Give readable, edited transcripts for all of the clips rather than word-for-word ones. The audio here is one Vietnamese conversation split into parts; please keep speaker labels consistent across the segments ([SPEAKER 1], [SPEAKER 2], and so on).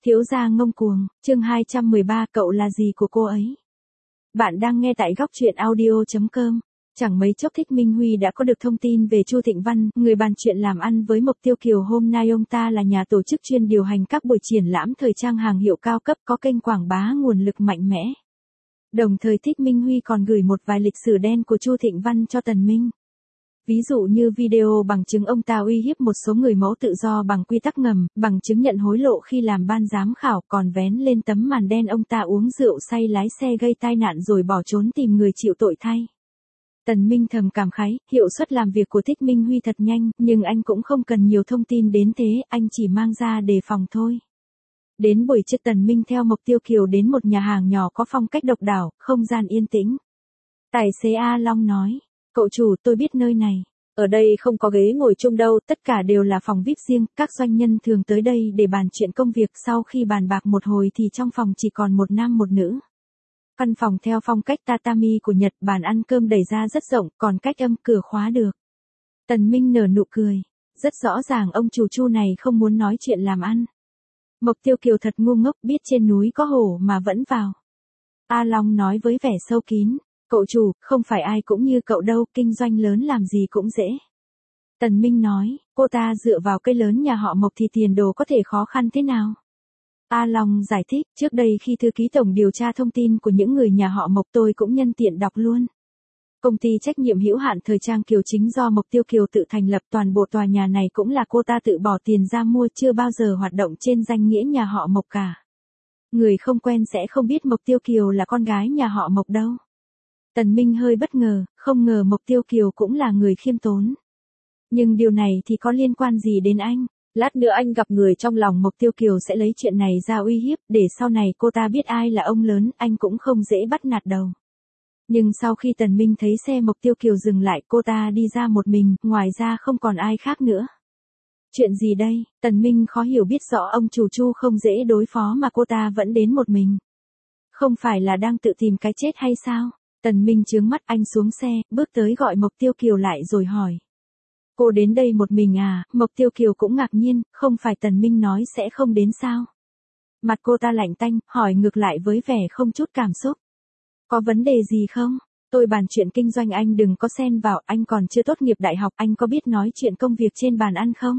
[SPEAKER 1] Thiếu gia ngông cuồng, chương 213 cậu là gì của cô ấy? Bạn đang nghe tại góc truyện audio.com. Chẳng mấy chốc Thích Minh Huy đã có được thông tin về Chu Thịnh Văn, người bàn chuyện làm ăn với Mộc Tiêu Kiều. Hôm nay ông ta là nhà tổ chức chuyên điều hành các buổi triển lãm thời trang hàng hiệu cao cấp, có kênh quảng bá nguồn lực mạnh mẽ. Đồng thời Thích Minh Huy còn gửi một vài lịch sử đen của Chu Thịnh Văn cho Tần Minh. Ví dụ như video bằng chứng ông ta uy hiếp một số người mẫu tự do bằng quy tắc ngầm, bằng chứng nhận hối lộ khi làm ban giám khảo, còn vén lên tấm màn đen ông ta uống rượu say lái xe gây tai nạn rồi bỏ trốn tìm người chịu tội thay. Tần Minh thầm cảm khái, hiệu suất làm việc của Thích Minh Huy thật nhanh, nhưng anh cũng không cần nhiều thông tin đến thế, anh chỉ mang ra đề phòng thôi. Đến buổi trưa Tần Minh theo Mộc Tiêu Kiều đến một nhà hàng nhỏ có phong cách độc đáo, không gian yên tĩnh. Tài xế A Long nói, cậu chủ, tôi biết nơi này. Ở đây không có ghế ngồi chung đâu, tất cả đều là phòng VIP riêng, các doanh nhân thường tới đây để bàn chuyện công việc. Sau khi bàn bạc một hồi thì trong phòng chỉ còn một nam một nữ. Căn phòng theo phong cách tatami của Nhật, bàn ăn cơm đẩy ra rất rộng, còn cách âm cửa khóa được. Tần Minh nở nụ cười. Rất rõ ràng ông chủ Chu này không muốn nói chuyện làm ăn. Mộc Tiêu Kiều thật ngu ngốc, biết trên núi có hổ mà vẫn vào. A Long nói với vẻ sâu kín. Cậu chủ, không phải ai cũng như cậu đâu, kinh doanh lớn làm gì cũng dễ. Tần Minh nói, cô ta dựa vào cây lớn nhà họ Mộc thì tiền đồ có thể khó khăn thế nào? A Long giải thích, trước đây khi thư ký tổng điều tra thông tin của những người nhà họ Mộc tôi cũng nhân tiện đọc luôn. Công ty trách nhiệm hữu hạn thời trang Kiều Chính do Mộc Tiêu Kiều tự thành lập, toàn bộ tòa nhà này cũng là cô ta tự bỏ tiền ra mua, chưa bao giờ hoạt động trên danh nghĩa nhà họ Mộc cả. Người không quen sẽ không biết Mộc Tiêu Kiều là con gái nhà họ Mộc đâu. Tần Minh hơi bất ngờ, không ngờ Mộc Tiêu Kiều cũng là người khiêm tốn. Nhưng điều này thì có liên quan gì đến anh? Lát nữa anh gặp người trong lòng Mộc Tiêu Kiều sẽ lấy chuyện này ra uy hiếp, để sau này cô ta biết ai là ông lớn, anh cũng không dễ bắt nạt đâu. Nhưng sau khi Tần Minh thấy xe Mộc Tiêu Kiều dừng lại, cô ta đi ra một mình, ngoài ra không còn ai khác nữa. Chuyện gì đây? Tần Minh khó hiểu, biết rõ ông chủ Chu không dễ đối phó mà cô ta vẫn đến một mình. Không phải là đang tự tìm cái chết hay sao? Tần Minh chướng mắt, anh xuống xe, bước tới gọi Mộc Tiêu Kiều lại rồi hỏi. Cô đến đây một mình à? Mộc Tiêu Kiều cũng ngạc nhiên, không phải Tần Minh nói sẽ không đến sao? Mặt cô ta lạnh tanh, hỏi ngược lại với vẻ không chút cảm xúc. Có vấn đề gì không? Tôi bàn chuyện kinh doanh, anh đừng có xen vào, anh còn chưa tốt nghiệp đại học, anh có biết nói chuyện công việc trên bàn ăn không?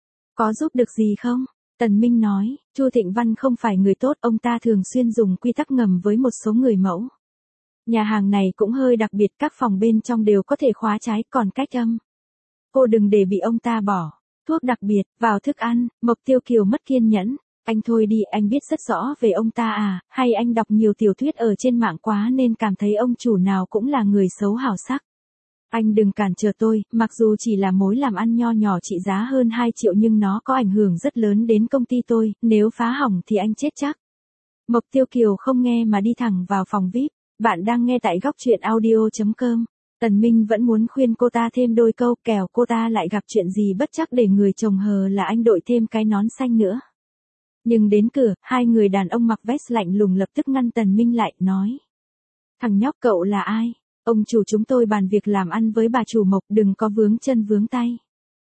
[SPEAKER 1] Có giúp được gì không? Tần Minh nói, Chu Thịnh Văn không phải người tốt, ông ta thường xuyên dùng quy tắc ngầm với một số người mẫu. Nhà hàng này cũng hơi đặc biệt, các phòng bên trong đều có thể khóa trái, còn cách âm. Cô đừng để bị ông ta bỏ thuốc đặc biệt vào thức ăn. Mộc Tiêu Kiều mất kiên nhẫn. Anh thôi đi, anh biết rất rõ về ông ta à, hay anh đọc nhiều tiểu thuyết ở trên mạng quá nên cảm thấy ông chủ nào cũng là người xấu hảo sắc. Anh đừng cản trở tôi, mặc dù chỉ là mối làm ăn nho nhỏ trị giá hơn 2 triệu nhưng nó có ảnh hưởng rất lớn đến công ty tôi, nếu phá hỏng thì anh chết chắc. Mộc Tiêu Kiều không nghe mà đi thẳng vào phòng VIP. Bạn đang nghe tại góc truyện audio.com. Tần Minh vẫn muốn khuyên cô ta thêm đôi câu, kẻo cô ta lại gặp chuyện gì bất trắc để người chồng hờ là anh đội thêm cái nón xanh nữa. Nhưng đến cửa, hai người đàn ông mặc vest lạnh lùng lập tức ngăn Tần Minh lại, nói. Thằng nhóc, cậu là ai? Ông chủ chúng tôi bàn việc làm ăn với bà chủ Mộc, đừng có vướng chân vướng tay.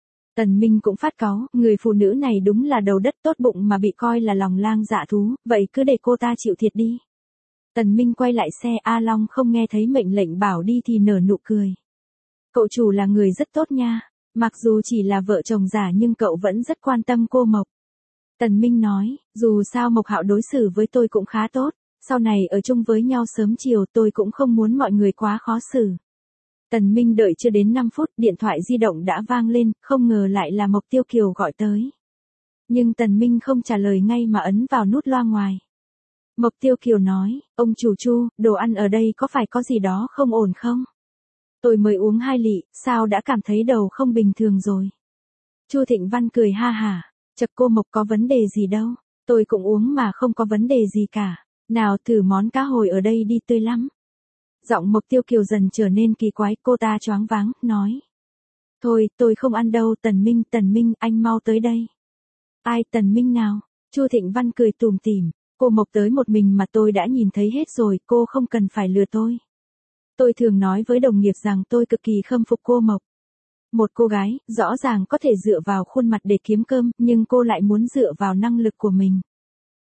[SPEAKER 1] Tần Minh cũng phát cáu, người phụ nữ này đúng là đầu đất tốt bụng mà bị coi là lòng lang dạ thú, vậy cứ để cô ta chịu thiệt đi. Tần Minh quay lại xe, A Long không nghe thấy mệnh lệnh bảo đi thì nở nụ cười. Cậu chủ là người rất tốt nha, mặc dù chỉ là vợ chồng giả nhưng cậu vẫn rất quan tâm cô Mộc. Tần Minh nói, dù sao Mộc Hạo đối xử với tôi cũng khá tốt, sau này ở chung với nhau sớm chiều, tôi cũng không muốn mọi người quá khó xử. Tần Minh đợi chưa đến 5 phút, điện thoại di động đã vang lên, không ngờ lại là Mộc Tiêu Kiều gọi tới. Nhưng Tần Minh không trả lời ngay mà ấn vào nút loa ngoài. Mộc Tiêu Kiều nói, ông chủ Chu, đồ ăn ở đây có phải có gì đó không ổn không? Tôi mới uống 2 lị, sao đã cảm thấy đầu không bình thường rồi? Chu Thịnh Văn cười ha hả, chật cô Mộc có vấn đề gì đâu, tôi cũng uống mà không có vấn đề gì cả, nào thử món cá hồi ở đây đi, tươi lắm. Giọng Mộc Tiêu Kiều dần trở nên kỳ quái, cô ta choáng váng, nói. Thôi, tôi không ăn đâu. Tần Minh, anh mau tới đây. Ai, Tần Minh nào? Chu Thịnh Văn cười tủm tỉm. Cô Mộc tới một mình mà tôi đã nhìn thấy hết rồi, cô không cần phải lừa tôi. Tôi thường nói với đồng nghiệp rằng tôi cực kỳ khâm phục cô Mộc. Một cô gái, rõ ràng có thể dựa vào khuôn mặt để kiếm cơm, nhưng cô lại muốn dựa vào năng lực của mình.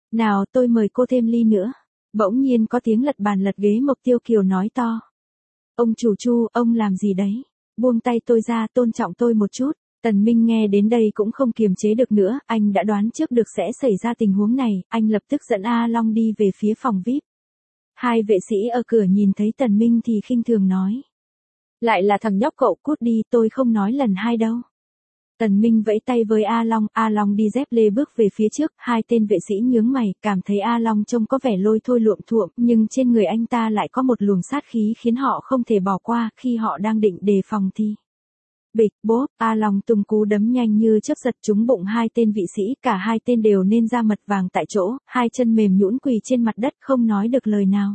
[SPEAKER 1] Nào tôi mời cô thêm ly nữa. Bỗng nhiên có tiếng lật bàn lật ghế, Mộc Tiêu Kiều nói to. Ông chủ Chu, ông làm gì đấy? Buông tay tôi ra, tôn trọng tôi một chút. Tần Minh nghe đến đây cũng không kiềm chế được nữa, anh đã đoán trước được sẽ xảy ra tình huống này, anh lập tức dẫn A Long đi về phía phòng VIP. Hai vệ sĩ ở cửa nhìn thấy Tần Minh thì khinh thường nói. Lại là thằng nhóc cậu, cút đi, tôi không nói lần hai đâu. Tần Minh vẫy tay với A Long đi dép lê bước về phía trước, hai tên vệ sĩ nhướng mày, cảm thấy A Long trông có vẻ lôi thôi luộm thuộm, nhưng trên người anh ta lại có một luồng sát khí khiến họ không thể bỏ qua khi họ đang định đề phòng thì. Bịch, bốp, A Long tung cú đấm nhanh như chớp giật trúng bụng hai tên vị sĩ, cả hai tên đều nên ra mật vàng tại chỗ, hai chân mềm nhũn quỳ trên mặt đất không nói được lời nào.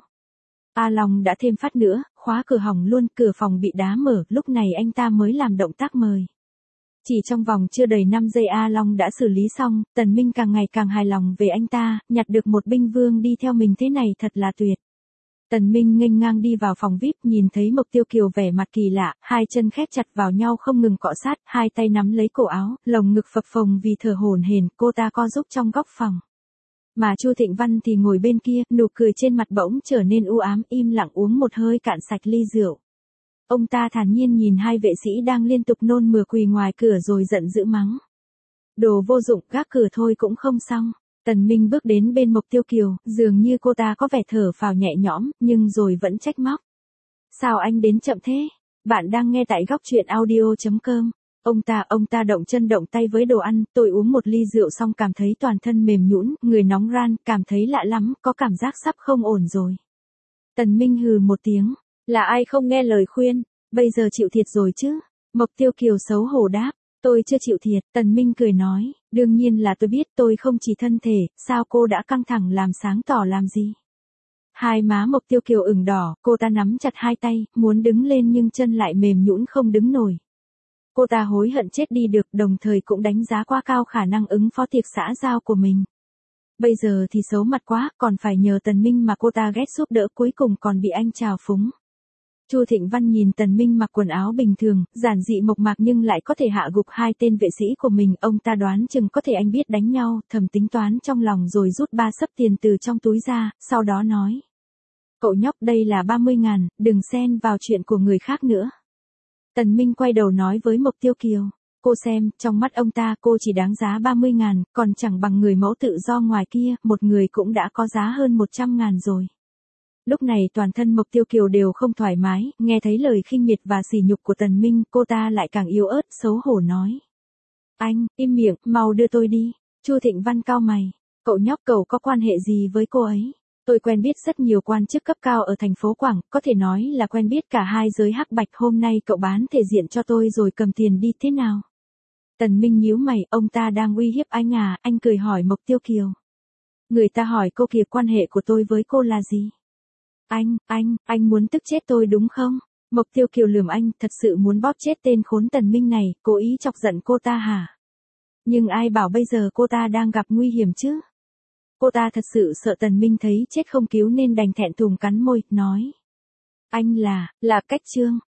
[SPEAKER 1] A Long đã thêm phát nữa, khóa cửa hỏng luôn, cửa phòng bị đá mở, lúc này anh ta mới làm động tác mời. Chỉ trong vòng chưa đầy 5 giây A Long đã xử lý xong, Tần Minh càng ngày càng hài lòng về anh ta, nhặt được một binh vương đi theo mình thế này thật là tuyệt. Tần Minh nghênh ngang đi vào phòng VIP, nhìn thấy Mộc Tiêu Kiều vẻ mặt kỳ lạ, hai chân khép chặt vào nhau không ngừng cọ sát, hai tay nắm lấy cổ áo, lồng ngực phập phồng vì thở hổn hển, cô ta co giúp trong góc phòng. Mà Chu Thịnh Văn thì ngồi bên kia, nụ cười trên mặt bỗng trở nên u ám, im lặng uống một hơi cạn sạch ly rượu. Ông ta thản nhiên nhìn hai vệ sĩ đang liên tục nôn mửa quỳ ngoài cửa rồi giận dữ mắng. Đồ vô dụng, gác cửa thôi cũng không xong. Tần Minh bước đến bên Mộc Tiêu Kiều, dường như cô ta có vẻ thở phào nhẹ nhõm, nhưng rồi vẫn trách móc. Sao anh đến chậm thế? Bạn đang nghe tại góc truyện audio.com. Ông ta động chân động tay với đồ ăn, tôi uống một ly rượu xong cảm thấy toàn thân mềm nhũn, người nóng ran, cảm thấy lạ lắm, có cảm giác sắp không ổn rồi. Tần Minh hừ một tiếng, là ai không nghe lời khuyên, bây giờ chịu thiệt rồi chứ? Mộc Tiêu Kiều xấu hổ đáp, tôi chưa chịu thiệt, Tần Minh cười nói, đương nhiên là tôi biết, tôi không chỉ thân thể, sao cô đã căng thẳng làm sáng tỏ làm gì? Hai má Mộc Tiêu Kiều ửng đỏ, cô ta nắm chặt hai tay, muốn đứng lên nhưng chân lại mềm nhũn không đứng nổi. Cô ta hối hận chết đi được, đồng thời cũng đánh giá quá cao khả năng ứng phó tiệc xã giao của mình. Bây giờ thì xấu mặt quá, còn phải nhờ Tần Minh mà cô ta ghét giúp đỡ, cuối cùng còn bị anh trào phúng. Chu Thịnh Văn nhìn Tần Minh mặc quần áo bình thường, giản dị mộc mạc nhưng lại có thể hạ gục hai tên vệ sĩ của mình, ông ta đoán chừng có thể anh biết đánh nhau, thầm tính toán trong lòng rồi rút 3 xấp tiền từ trong túi ra, sau đó nói. Cậu nhóc, đây là 30.000, đừng xen vào chuyện của người khác nữa. Tần Minh quay đầu nói với Mộc Tiêu Kiều. Cô xem, trong mắt ông ta cô chỉ đáng giá 30.000, còn chẳng bằng người mẫu tự do ngoài kia, một người cũng đã có giá hơn 100.000 rồi. Lúc này toàn thân Mộc Tiêu Kiều đều không thoải mái, nghe thấy lời khinh miệt và sỉ nhục của Tần Minh, cô ta lại càng yếu ớt, xấu hổ nói. Anh, im miệng, mau đưa tôi đi. Chu Thịnh Văn cau mày. Cậu nhóc, cậu có quan hệ gì với cô ấy? Tôi quen biết rất nhiều quan chức cấp cao ở thành phố Quảng, có thể nói là quen biết cả hai giới hắc bạch, hôm nay cậu bán thể diện cho tôi rồi cầm tiền đi thế nào? Tần Minh nhíu mày, ông ta đang uy hiếp anh à, anh cười hỏi Mộc Tiêu Kiều. Người ta hỏi cô kìa, quan hệ của tôi với cô là gì? Anh muốn tức chết tôi đúng không? Mộc Tiêu Kiều lườm anh, thật sự muốn bóp chết tên khốn Tần Minh này, cố ý chọc giận cô ta hả? Nhưng ai bảo bây giờ cô ta đang gặp nguy hiểm chứ? Cô ta thật sự sợ Tần Minh thấy chết không cứu nên đành thẹn thùng cắn môi, nói. Anh là Cách Trương.